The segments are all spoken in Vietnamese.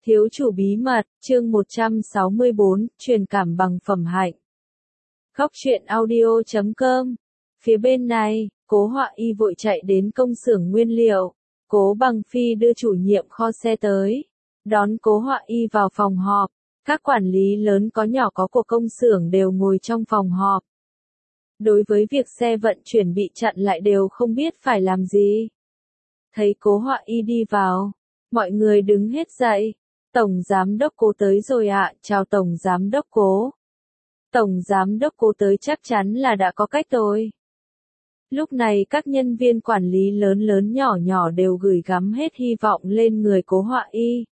Thiếu chủ bí mật, chương 164, truyền cảm bằng phẩm hạnh. Góc truyện audio.com. Phía bên này, Cố Họa Y vội chạy đến công xưởng nguyên liệu. Cố Bằng Phi đưa chủ nhiệm kho xe tới, đón Cố Họa Y vào phòng họp. Các quản lý lớn có nhỏ có của công xưởng đều ngồi trong phòng họp. Đối với việc xe vận chuyển bị chặn lại đều không biết phải làm gì. Thấy Cố Họa Y đi vào, mọi người đứng hết dậy. Tổng Giám đốc Cố tới rồi ạ, chào Tổng Giám đốc Cố. Tổng Giám đốc Cố tới chắc chắn là đã có cách rồi. Lúc này các nhân viên quản lý lớn lớn nhỏ nhỏ đều gửi gắm hết hy vọng lên người Cố Họa Y.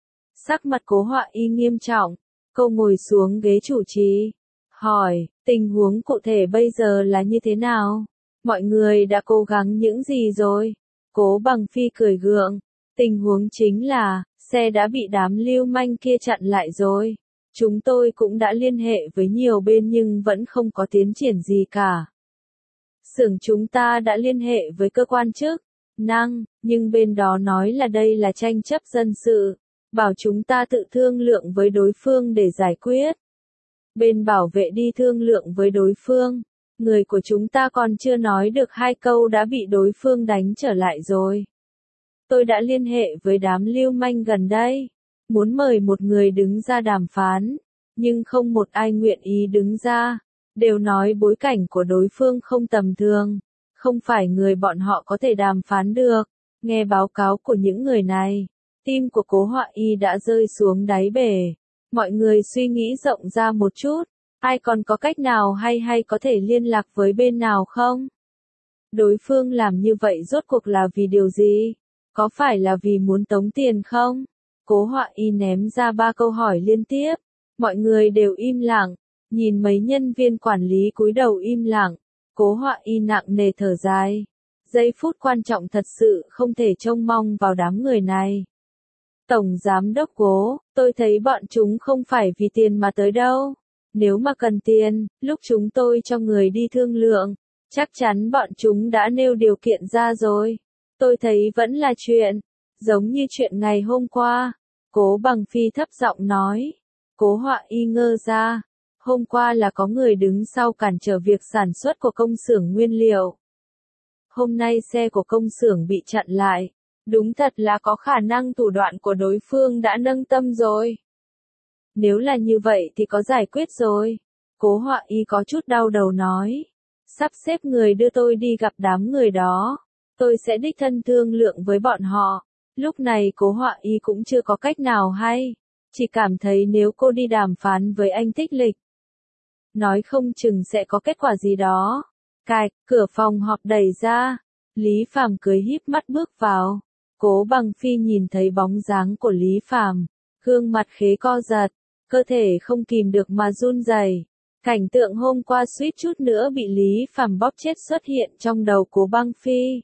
Sắc mặt Cố Họa Y nghiêm trọng, cô ngồi xuống ghế chủ trì, hỏi, tình huống cụ thể bây giờ là như thế nào? Mọi người đã cố gắng những gì rồi? Cố Bằng Phi cười gượng, tình huống chính là, xe đã bị đám lưu manh kia chặn lại rồi. Chúng tôi cũng đã liên hệ với nhiều bên nhưng vẫn không có tiến triển gì cả. Xưởng chúng ta đã liên hệ với cơ quan chức năng, nhưng bên đó nói là đây là tranh chấp dân sự, bảo chúng ta tự thương lượng với đối phương để giải quyết. Bên bảo vệ đi thương lượng với đối phương, người của chúng ta còn chưa nói được 2 câu đã bị đối phương đánh trở lại rồi. Tôi đã liên hệ với đám lưu manh gần đây, muốn mời một người đứng ra đàm phán, nhưng không một ai nguyện ý đứng ra, đều nói bối cảnh của đối phương không tầm thường, không phải người bọn họ có thể đàm phán được. Nghe báo cáo của những người này, tim của Cố Họa Y đã rơi xuống đáy bể. Mọi người suy nghĩ rộng ra một chút, ai còn có cách nào hay có thể liên lạc với bên nào không? Đối phương làm như vậy rốt cuộc là vì điều gì? Có phải là vì muốn tống tiền không? Cố Họa Y ném ra 3 câu hỏi liên tiếp. Mọi người đều im lặng, nhìn mấy nhân viên quản lý cúi đầu im lặng. Cố Họa Y nặng nề thở dài. Giây phút quan trọng thật sự không thể trông mong vào đám người này. Tổng Giám đốc Cố, tôi thấy bọn chúng không phải vì tiền mà tới đâu. Nếu mà cần tiền, lúc chúng tôi cho người đi thương lượng, chắc chắn bọn chúng đã nêu điều kiện ra rồi. Tôi thấy vẫn là chuyện, giống như chuyện ngày hôm qua. Cố Bằng Phi thấp giọng nói. Cố Họa Y ngơ ra. Hôm qua là có người đứng sau cản trở việc sản xuất của công xưởng nguyên liệu. Hôm nay xe của công xưởng bị chặn lại. Đúng thật là có khả năng thủ đoạn của đối phương đã nâng tâm rồi. Nếu là như vậy thì có giải quyết rồi. Cố Họa Y có chút đau đầu nói. Sắp xếp người đưa tôi đi gặp đám người đó. Tôi sẽ đích thân thương lượng với bọn họ. Lúc này Cố Họa Y cũng chưa có cách nào hay. Chỉ cảm thấy nếu cô đi đàm phán với anh Thích Lịch, nói không chừng sẽ có kết quả gì đó. Cạch, cửa phòng họp đẩy ra. Lý Phàm cười híp mắt bước vào. Cố Bằng Phi nhìn thấy bóng dáng của Lý Phàm, gương mặt khế co giật, cơ thể không kìm được mà run rẩy. Cảnh tượng hôm qua suýt chút nữa bị Lý Phàm bóp chết xuất hiện trong đầu Cố Bằng Phi.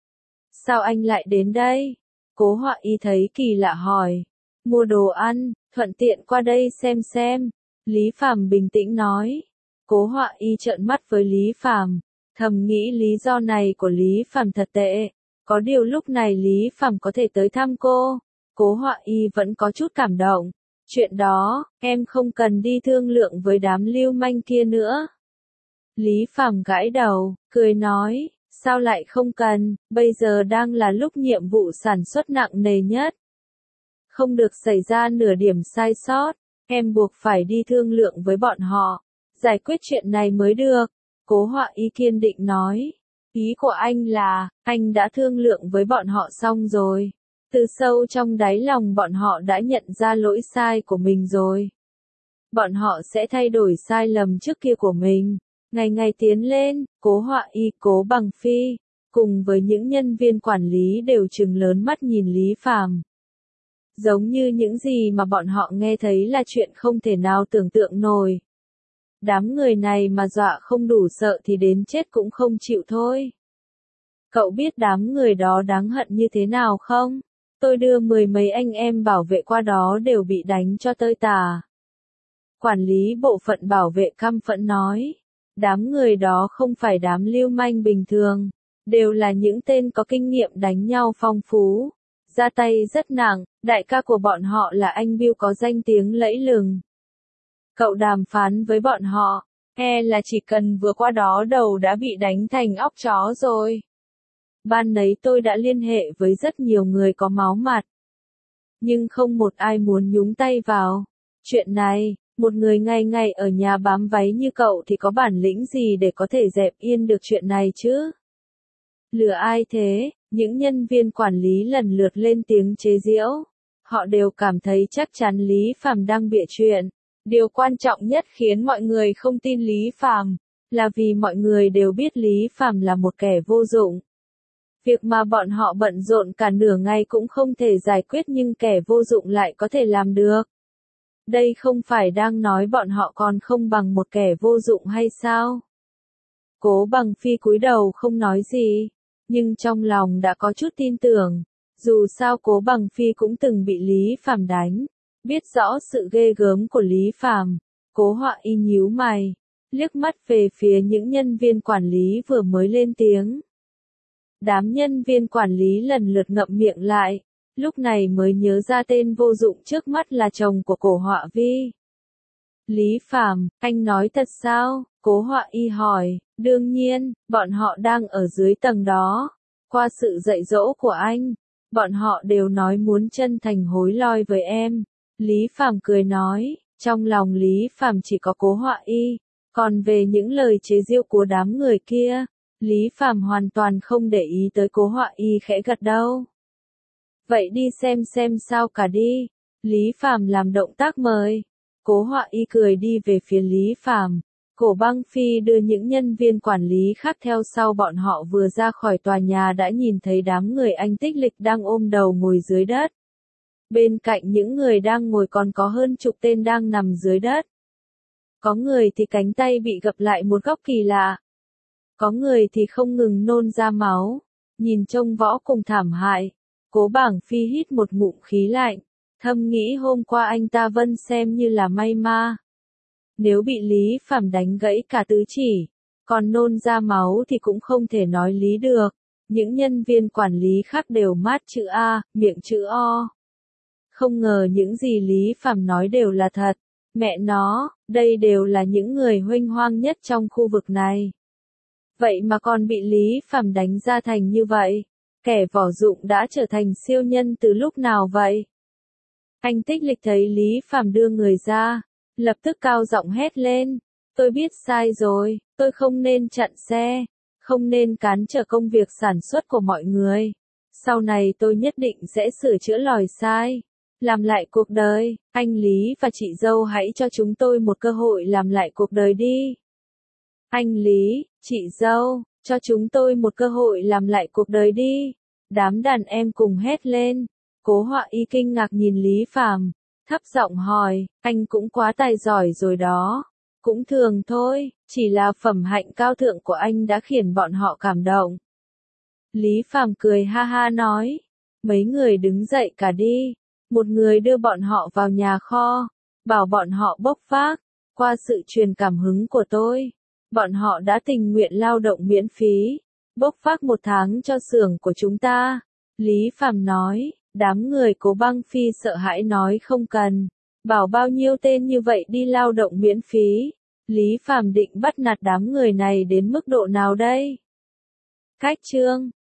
Sao anh lại đến đây? Cố Họa Y thấy kỳ lạ hỏi. Mua đồ ăn, thuận tiện qua đây xem. Lý Phàm bình tĩnh nói. Cố Họa Y trợn mắt với Lý Phàm, thầm nghĩ lý do này của Lý Phàm thật tệ. Có điều lúc này Lý Phàm có thể tới thăm cô. Cố Họa Y vẫn có chút cảm động. Chuyện đó, em không cần đi thương lượng với đám lưu manh kia nữa. Lý Phàm gãi đầu, cười nói. Sao lại không cần, bây giờ đang là lúc nhiệm vụ sản xuất nặng nề nhất. Không được xảy ra nửa điểm sai sót, em buộc phải đi thương lượng với bọn họ, giải quyết chuyện này mới được. Cố Họa Y kiên định nói. Ý của anh là, anh đã thương lượng với bọn họ xong rồi. Từ sâu trong đáy lòng bọn họ đã nhận ra lỗi sai của mình rồi. Bọn họ sẽ thay đổi sai lầm trước kia của mình. Ngày ngày tiến lên, Cố Họa Y, Cố Bằng Phi, cùng với những nhân viên quản lý đều trừng lớn mắt nhìn Lý Phàm. Giống như những gì mà bọn họ nghe thấy là chuyện không thể nào tưởng tượng nổi. Đám người này mà dọa không đủ sợ thì đến chết cũng không chịu thôi. Cậu biết đám người đó đáng hận như thế nào không? Tôi đưa 10 mấy anh em bảo vệ qua đó đều bị đánh cho tơi tả. Quản lý bộ phận bảo vệ căm phẫn nói. Đám người đó không phải đám lưu manh bình thường, đều là những tên có kinh nghiệm đánh nhau phong phú. ra tay rất nặng, đại ca của bọn họ là anh Bill có danh tiếng lẫy lừng. Cậu đàm phán với bọn họ, là chỉ cần vừa qua đó đầu đã bị đánh thành óc chó rồi. Ban nấy tôi đã liên hệ với rất nhiều người có máu mặt. Nhưng không một ai muốn nhúng tay vào. Chuyện này, một người ngày ngày ở nhà bám váy như cậu thì có bản lĩnh gì để có thể dẹp yên được chuyện này chứ? Lừa ai thế? Những nhân viên quản lý lần lượt lên tiếng chế giễu. Họ đều cảm thấy chắc chắn Lý Phàm đang bịa chuyện. Điều quan trọng nhất khiến mọi người không tin Lý Phàm là vì mọi người đều biết Lý Phàm là một kẻ vô dụng. Việc mà bọn họ bận rộn cả nửa ngày cũng không thể giải quyết nhưng kẻ vô dụng lại có thể làm được. Đây không phải đang nói bọn họ còn không bằng một kẻ vô dụng hay sao? Cố Bằng Phi cúi đầu không nói gì, nhưng trong lòng đã có chút tin tưởng. Dù sao Cố Bằng Phi cũng từng bị Lý Phàm đánh, biết rõ sự ghê gớm của Lý Phàm. Cố Họa Y nhíu mày, liếc mắt về phía những nhân viên quản lý vừa mới lên tiếng. Đám nhân viên quản lý lần lượt ngậm miệng lại, lúc này mới nhớ ra tên vô dụng trước mắt là chồng của Cố Họa Vi. Lý Phàm, anh nói thật sao? Cố Họa Y hỏi, đương nhiên, bọn họ đang ở dưới tầng đó. Qua sự dạy dỗ của anh, bọn họ đều nói muốn chân thành hối lỗi với em. Lý Phàm cười nói, trong lòng Lý Phàm chỉ có Cố Họa Y, còn về những lời chế giễu của đám người kia, Lý Phàm hoàn toàn không để ý tới. Cố Họa Y khẽ gật đầu. Vậy đi xem sao cả đi. Lý Phàm làm động tác mời. Cố Họa Y cười đi về phía Lý Phàm. Cố Băng Phi đưa những nhân viên quản lý khác theo sau. Bọn họ vừa ra khỏi tòa nhà đã nhìn thấy đám người Anh Tích Lịch đang ôm đầu ngồi dưới đất. Bên cạnh những người đang ngồi còn có hơn chục tên đang nằm dưới đất. Có người thì cánh tay bị gập lại một góc kỳ lạ. Có người thì không ngừng nôn ra máu. Nhìn trông vô cùng thảm hại. Cố Bảng Phi hít một ngụm khí lạnh. Thầm nghĩ hôm qua anh ta vẫn xem như là may ma. Nếu bị Lý Phàm đánh gãy cả tứ chỉ, còn nôn ra máu thì cũng không thể nói lý được. Những nhân viên quản lý khác đều mắt chữ A, miệng chữ O. Không ngờ những gì Lý Phàm nói đều là thật. Mẹ nó, đây đều là những người huênh hoang nhất trong khu vực này. Vậy mà còn bị Lý Phàm đánh ra thành như vậy. Kẻ vỏ dụng đã trở thành siêu nhân từ lúc nào vậy? Anh Tích Lịch thấy Lý Phàm đưa người ra, lập tức cao giọng hét lên. Tôi biết sai rồi, tôi không nên chặn xe, không nên cản trở công việc sản xuất của mọi người. Sau này tôi nhất định sẽ sửa chữa lỗi sai. Làm lại cuộc đời, anh Lý và chị dâu hãy cho chúng tôi một cơ hội làm lại cuộc đời đi. Anh Lý, chị dâu, cho chúng tôi một cơ hội làm lại cuộc đời đi. Đám đàn em cùng hét lên. Cố Họa Y kinh ngạc nhìn Lý Phàm, thấp giọng hỏi, anh cũng quá tài giỏi rồi đó. Cũng thường thôi, chỉ là phẩm hạnh cao thượng của anh đã khiến bọn họ cảm động. Lý Phàm cười ha ha nói, mấy người đứng dậy cả đi. Một người đưa bọn họ vào nhà kho, bảo bọn họ bốc vác. Qua sự truyền cảm hứng của tôi, bọn họ đã tình nguyện lao động miễn phí, bốc vác 1 tháng cho xưởng của chúng ta. Lý Phàm nói, đám người Cố Băng Phi sợ hãi nói không cần, bảo bao nhiêu tên như vậy đi lao động miễn phí. Lý Phàm định bắt nạt đám người này đến mức độ nào đây? Cách chương